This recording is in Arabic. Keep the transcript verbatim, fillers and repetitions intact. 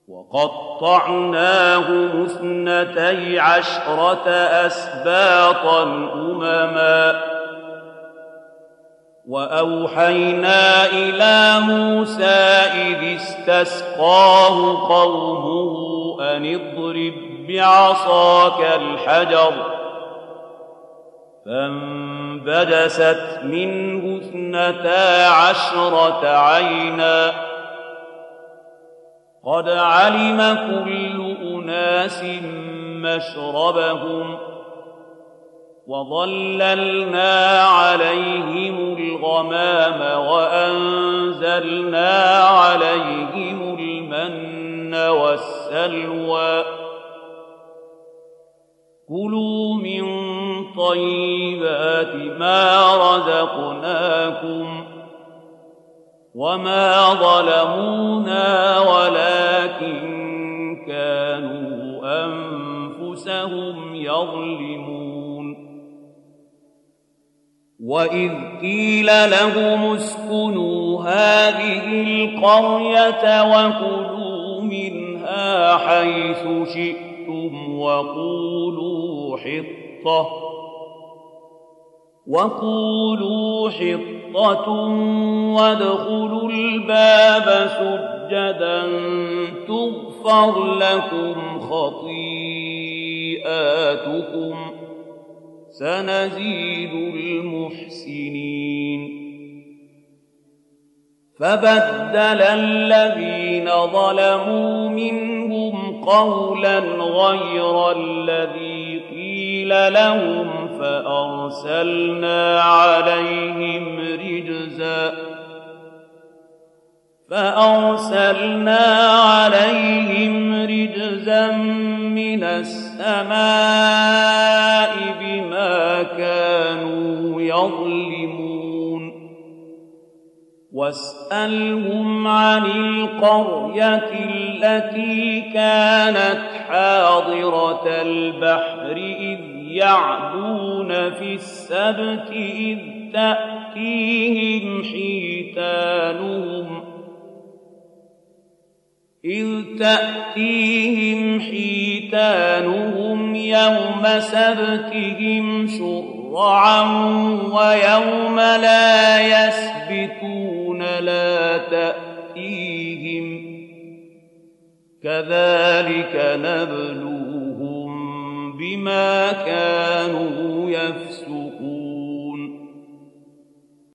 وقطعناهم اثنتي عشرة أسباطا أمما وأوحينا إلى موسى إذ استسقاه قومه أن اضرب بعصاك الحجر فانبجست منه اثنتا عشرة عينا قد علم كل أناس مشربهم وظللنا عليهم الغمام وأنزلنا عليهم المن والسلوى كلوا من طيبات ما رزقناكم وما ظلمونا ولكن كانوا أنفسهم يظلمون وإذ قيل لهم اسكنوا هذه القرية وكلوا منها حيث شئتم وقولوا حطة وقولوا حطة وادخلوا الباب سجدا تغفر لكم خطيئاتكم سنزيد المحسنين فبدل الذين ظلموا منهم قولا غير الذي قيل لهم فأرسلنا عليهم رجزا فأرسلنا عليهم رجزا من السماء بما كانوا يظلمون واسألهم عن القرية التي كانت حاضرة البحر إذ يعدون في السبت إذ تأتيهم حيتانهم إذ تأتيهم حيتانهم يوم سبتهم شرعا ويوم لا يسبتون لا تأتيهم كذلك نبلوهم بما كانوا يفسقون